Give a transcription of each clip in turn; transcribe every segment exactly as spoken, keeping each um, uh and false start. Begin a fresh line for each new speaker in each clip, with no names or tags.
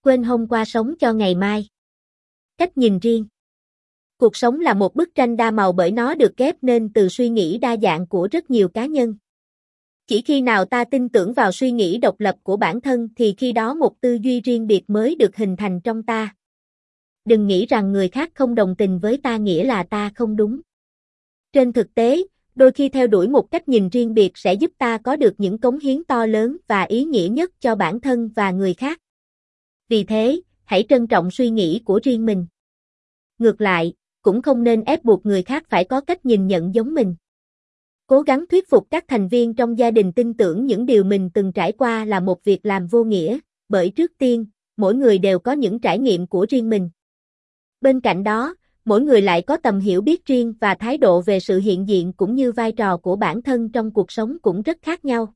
Quên hôm qua sống cho ngày mai. Cách nhìn riêng. Cuộc sống là một bức tranh đa màu bởi nó được ghép nên từ suy nghĩ đa dạng của rất nhiều cá nhân. Chỉ khi nào ta tin tưởng vào suy nghĩ độc lập của bản thân thì khi đó một tư duy riêng biệt mới được hình thành trong ta. Đừng nghĩ rằng người khác không đồng tình với ta nghĩa là ta không đúng. Trên thực tế, đôi khi theo đuổi một cách nhìn riêng biệt sẽ giúp ta có được những cống hiến to lớn và ý nghĩa nhất cho bản thân và người khác. Vì thế, hãy trân trọng suy nghĩ của riêng mình. Ngược lại, cũng không nên ép buộc người khác phải có cách nhìn nhận giống mình. Cố gắng thuyết phục các thành viên trong gia đình tin tưởng những điều mình từng trải qua là một việc làm vô nghĩa, bởi trước tiên, mỗi người đều có những trải nghiệm của riêng mình. Bên cạnh đó, mỗi người lại có tầm hiểu biết riêng và thái độ về sự hiện diện cũng như vai trò của bản thân trong cuộc sống cũng rất khác nhau.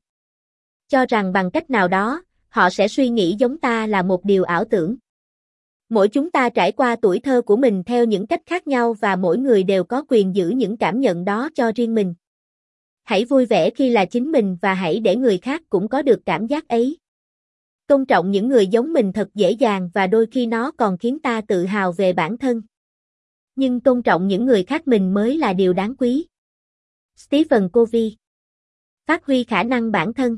Cho rằng bằng cách nào đó, họ sẽ suy nghĩ giống ta là một điều ảo tưởng. Mỗi chúng ta trải qua tuổi thơ của mình theo những cách khác nhau và mỗi người đều có quyền giữ những cảm nhận đó cho riêng mình. Hãy vui vẻ khi là chính mình và hãy để người khác cũng có được cảm giác ấy. Tôn trọng những người giống mình thật dễ dàng và đôi khi nó còn khiến ta tự hào về bản thân. Nhưng tôn trọng những người khác mình mới là điều đáng quý. Stephen Covey. Phát huy khả năng bản thân.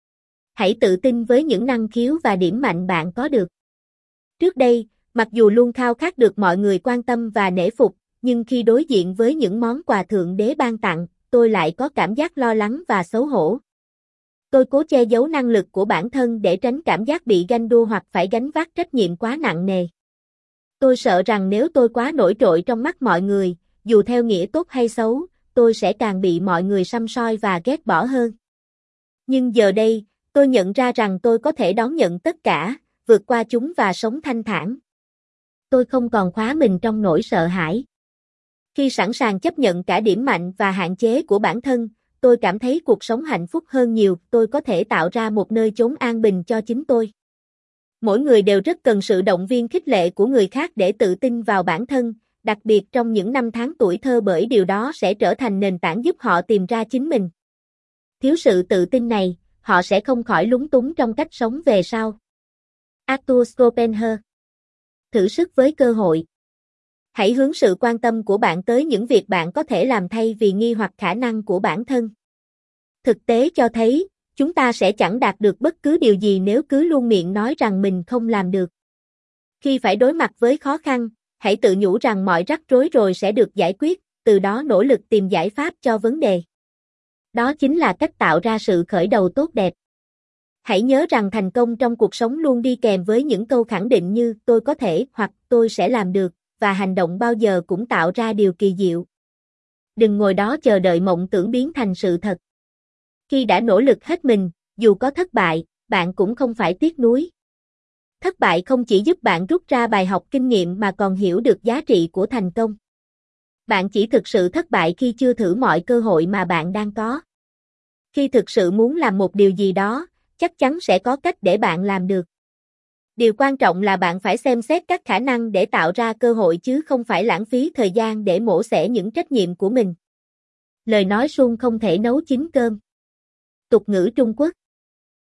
Hãy tự tin với những năng khiếu và điểm mạnh bạn có được. Trước đây, mặc dù luôn khao khát được mọi người quan tâm và nể phục, nhưng khi đối diện với những món quà Thượng Đế ban tặng, tôi lại có cảm giác lo lắng và xấu hổ. Tôi cố che giấu năng lực của bản thân để tránh cảm giác bị ganh đua hoặc phải gánh vác trách nhiệm quá nặng nề. Tôi sợ rằng nếu tôi quá nổi trội trong mắt mọi người, dù theo nghĩa tốt hay xấu, tôi sẽ càng bị mọi người săm soi và ghét bỏ hơn. Nhưng giờ đây, tôi nhận ra rằng tôi có thể đón nhận tất cả, vượt qua chúng và sống thanh thản. Tôi không còn khóa mình trong nỗi sợ hãi. Khi sẵn sàng chấp nhận cả điểm mạnh và hạn chế của bản thân, tôi cảm thấy cuộc sống hạnh phúc hơn nhiều, tôi có thể tạo ra một nơi chốn an bình cho chính tôi. Mỗi người đều rất cần sự động viên khích lệ của người khác để tự tin vào bản thân, đặc biệt trong những năm tháng tuổi thơ bởi điều đó sẽ trở thành nền tảng giúp họ tìm ra chính mình. Thiếu sự tự tin này, họ sẽ không khỏi lúng túng trong cách sống về sau. Arthur Schopenhauer. Thử sức với cơ hội. Hãy hướng sự quan tâm của bạn tới những việc bạn có thể làm thay vì nghi hoặc khả năng của bản thân. Thực tế cho thấy, chúng ta sẽ chẳng đạt được bất cứ điều gì nếu cứ luôn miệng nói rằng mình không làm được. Khi phải đối mặt với khó khăn, hãy tự nhủ rằng mọi rắc rối rồi sẽ được giải quyết, từ đó nỗ lực tìm giải pháp cho vấn đề. Đó chính là cách tạo ra sự khởi đầu tốt đẹp. Hãy nhớ rằng thành công trong cuộc sống luôn đi kèm với những câu khẳng định như tôi có thể hoặc tôi sẽ làm được, và hành động bao giờ cũng tạo ra điều kỳ diệu. Đừng ngồi đó chờ đợi mộng tưởng biến thành sự thật. Khi đã nỗ lực hết mình, dù có thất bại, bạn cũng không phải tiếc nuối. Thất bại không chỉ giúp bạn rút ra bài học kinh nghiệm mà còn hiểu được giá trị của thành công. Bạn chỉ thực sự thất bại khi chưa thử mọi cơ hội mà bạn đang có. Khi thực sự muốn làm một điều gì đó, chắc chắn sẽ có cách để bạn làm được. Điều quan trọng là bạn phải xem xét các khả năng để tạo ra cơ hội chứ không phải lãng phí thời gian để mổ xẻ những trách nhiệm của mình. Lời nói suông không thể nấu chín cơm. Tục ngữ Trung Quốc.